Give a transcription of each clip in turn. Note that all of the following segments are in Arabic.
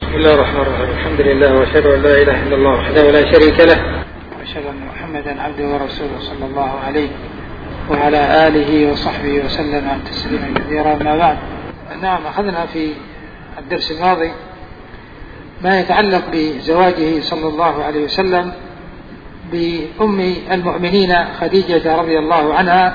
بسم الله الرحمن الرحيم. الحمد لله وأشهد أن لا إله إلا الله وحده لا شريك له وأشهد أن محمدا عبده ورسوله صلى الله عليه وعلى آله وصحبه وسلم تسليما كثيرا. ما بعد، نعم، أخذنا في الدرس الماضي ما يتعلق بزواجه صلى الله عليه وسلم بأم المؤمنين خديجة رضي الله عنها،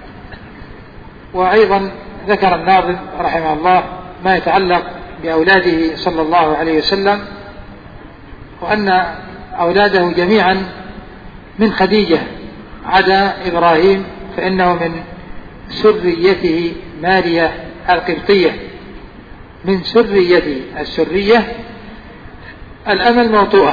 وأيضا ذكر الناظم رحمه الله ما يتعلق بأولاده صلى الله عليه وسلم، وأن أولاده جميعا من خديجة عدا إبراهيم فإنه من سريته مارية القبطية، من سريته. السرية الأمل موطوءة.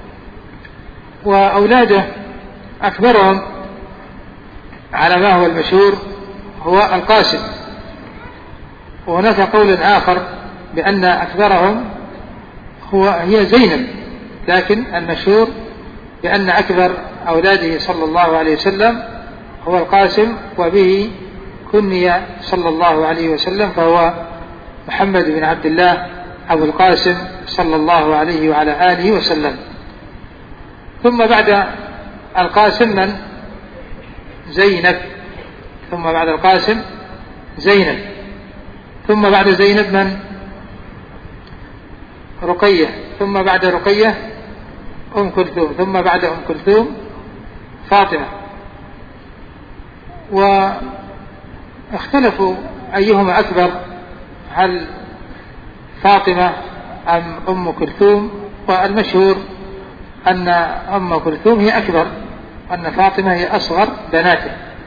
وأولاده أكبرهم على ما هو المشهور هو القاسم، وهناك قول آخر بأن أكبرهم هي زينب، لكن المشهور بأن أكبر أولاده صلى الله عليه وسلم هو القاسم، وبه كني صلى الله عليه وسلم، فهو محمد بن عبد الله أبو القاسم صلى الله عليه وعلى آله وسلم. ثم بعد القاسم من؟ زينب. ثم بعد القاسم زينب. ثم بعد زينب من؟ رقية. ثم بعد رقية أم كلثوم. ثم بعد أم كلثوم فاطمة. واختلفوا أيهما أكبر، هل فاطمة أم أم كلثوم؟ والمشهور أن أم كلثوم هي أكبر، أن فاطمة هي أصغر بناته.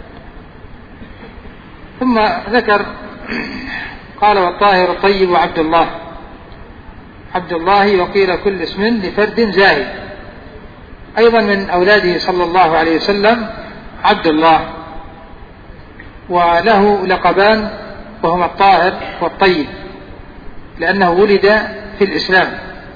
ثم ذكر قال: والطاهر الطيب عبد الله. عبد الله وقيل كل اسم لفرد زاهد. أيضا من أولاده صلى الله عليه وسلم عبد الله، وله لقبان وهما الطاهر والطيب، لأنه ولد في الإسلام.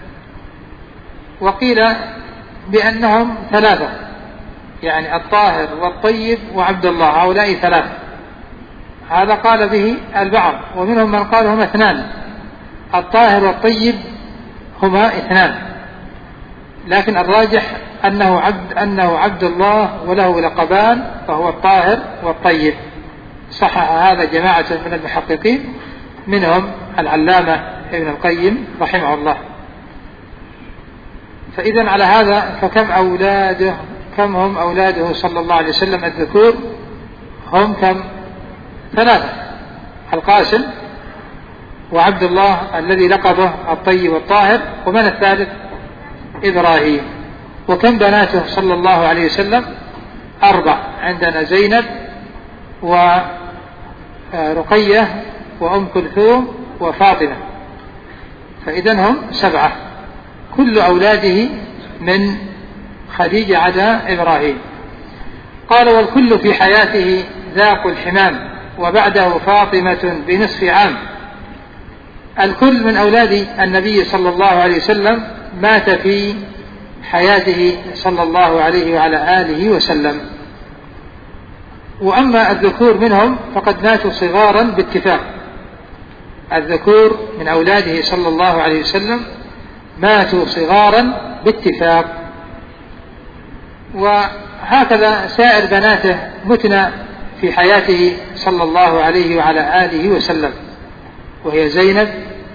وقيل بأنهم ثلاثة، يعني الطاهر والطيب وعبد الله، هؤلاء ثلاثة. هذا قال به البعض، ومنهم من قال هما اثنان، الطاهر والطيب هما اثنان، لكن الراجح أنه عبد الله وله لقبان، فهو الطاهر والطيب. صحح هذا جماعة من المحققين، منهم العلامة ابن القيم رحمه الله. فإذا على هذا كم هم أولاده صلى الله عليه وسلم الذكور؟ هم كم؟ ثلاثة: القاسم، وعبد الله الذي لقبه الطيب والطاهر، ومن الثالث؟ إبراهيم. وكم بناته صلى الله عليه وسلم؟ 4. عندنا زينب ورقية وأم كلثوم وفاطمة، فإذن هم 7، كل أولاده من خديجة عدا إبراهيم. قال: والكل في حياته ذاق الحمام، وبعده فاطمة بنصف عام. الكل من أولاد النبي صلى الله عليه وسلم مات في حياته صلى الله عليه وعلى آله وسلم. وأما الذكور منهم فقد ماتوا صغارا باتفاق. الذكور من أولاده صلى الله عليه وسلم ماتوا صغارا باتفاق. وهكذا سائر بناته متن في حياته صلى الله عليه وعلى آله وسلم، وهي زينب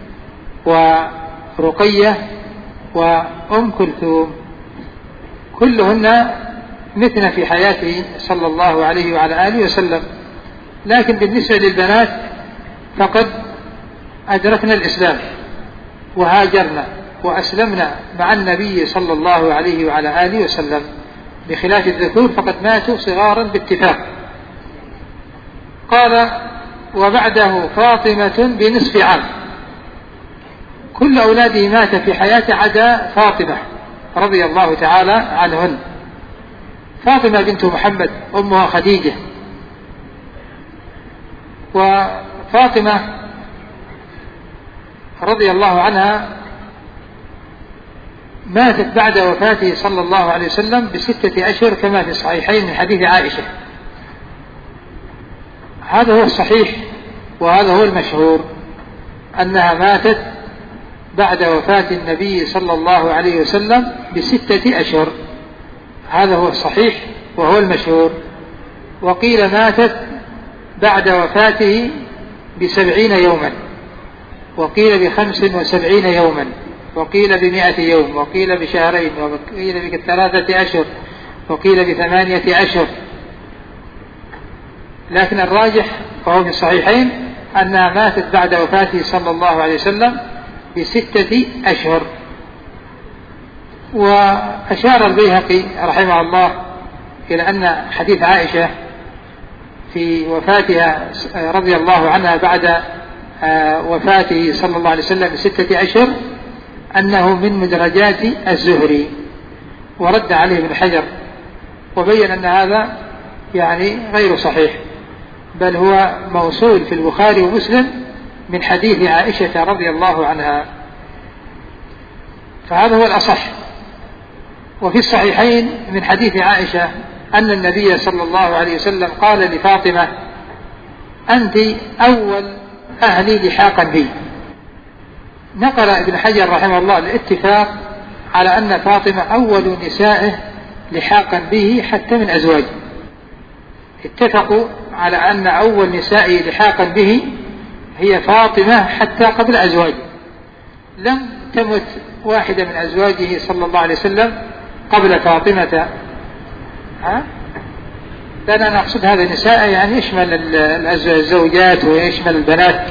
ورقية وأم كلثوم، كلهن متن في حياته صلى الله عليه وعلى آله وسلم. لكن بالنسبة للبنات فقد أدركنا الإسلام وهاجرنا وأسلمنا مع النبي صلى الله عليه وعلى آله وسلم، بخلاف الذكور فقد ماتوا صغارا باتفاق. قال: وبعده فاطمة بنصف عام. كل أولاده مات في حياته عدا فاطمة رضي الله تعالى عنهن. فاطمة بنت محمد أمها خديجة، وفاطمة رضي الله عنها ماتت بعد وفاته صلى الله عليه وسلم ب6 أشهر، كما في الصحيحين من حديث عائشة. هذا هو الصحيح وهذا هو المشهور، أنها ماتت بعد وفاة النبي صلى الله عليه وسلم ب6 أشهر، هذا هو الصحيح وهو المشهور. وقيل ماتت بعد وفاته ب70 يوما، وقيل ب75 يوما، وقيل ب100 يوم، وقيل بشهرين، وقيل ب3 أشهر، وقيل ب8 أشهر. لكن الراجح وهو في الصحيحين أنها ماتت بعد وفاته صلى الله عليه وسلم ب6 أشهر. وأشار البيهقي رحمه الله إلى أن حديث عائشة في وفاتها رضي الله عنها بعد وفاته صلى الله عليه وسلم ب6 أشهر أنه من مدرجات الزهري، ورد عليه ابن حجر وبين أن هذا يعني غير صحيح، بل هو موصول في البخاري ومسلم من حديث عائشة رضي الله عنها، فهذا هو الأصح. وفي الصحيحين من حديث عائشة أن النبي صلى الله عليه وسلم قال لفاطمة: أنت أول أهلي لحاقا بي. نقل ابن حجر رحمه الله الاتفاق على أن فاطمة أول نسائه لحاقا به حتى من أزواجه، اتفقوا على أن أول نسائه لحاقا به هي فاطمة حتى قبل أزواجه، لم تمت واحدة من أزواجه صلى الله عليه وسلم قبل فاطمة. لأن أنا أقصد هذا النساء يعني يشمل الزوجات ويشمل البنات،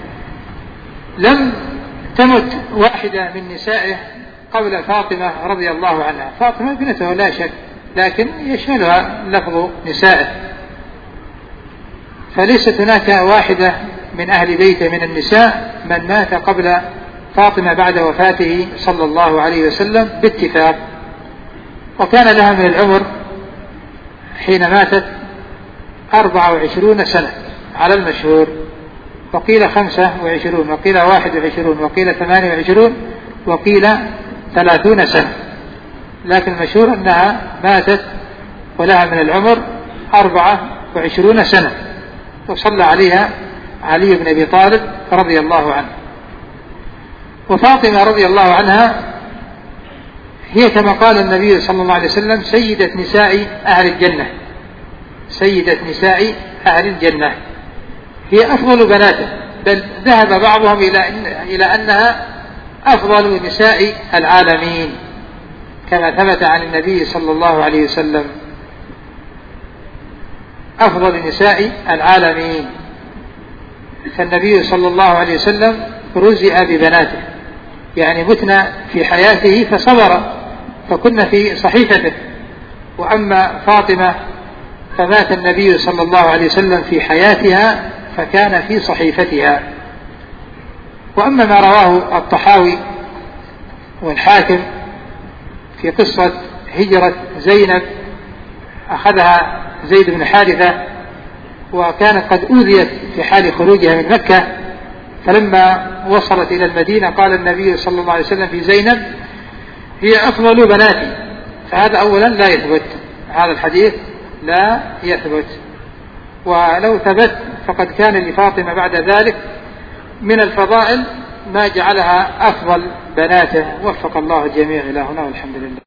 لم تمت واحدة من نسائه قبل فاطمة رضي الله عنها. فاطمة ابنته لا شك، لكن يشملها لفظ نسائه، فليست هناك واحدة من أهل بيته من النساء من مات قبل فاطمة بعد وفاته صلى الله عليه وسلم باتفاق. وكان لها من العمر حين ماتت 24 سنة على المشهور، وقيل 25، وقيل 21، وقيل 28، وقيل 30 سنة، لكن المشهور أنها ماتت ولها من العمر 24 سنة، وصلى عليها علي بن أبي طالب رضي الله عنه. وفاطمة رضي الله عنها هي كما قال النبي صلى الله عليه وسلم سيدة نساء أهل الجنة، سيدة نساء أهل الجنة، هي أفضل بناته، بل ذهب بعضهم إلى أنها أفضل نساء العالمين كما ثبت عن النبي صلى الله عليه وسلم، أفضل نساء العالمين. فالنبي صلى الله عليه وسلم رزق ببناته، يعني متنا في حياته فصبر فكنا في صحيفته، وأما فاطمة فمات النبي صلى الله عليه وسلم في حياتها فكان في صحيفتها. وأما ما رواه الطحاوي والحاكم في قصة هجرة زينب، أخذها زيد بن حارثة وكانت قد أوذيت في حال خروجها من مكة، فلما وصلت إلى المدينة قال النبي صلى الله عليه وسلم في زينب: هي أفضل بناتي. فهذا أولا لا يثبت، هذا الحديث لا يثبت، ولو ثبت فقد كان لفاطمة بعد ذلك من الفضائل ما جعلها أفضل بناته. وفق الله الجميع إلى هنا والحمد لله.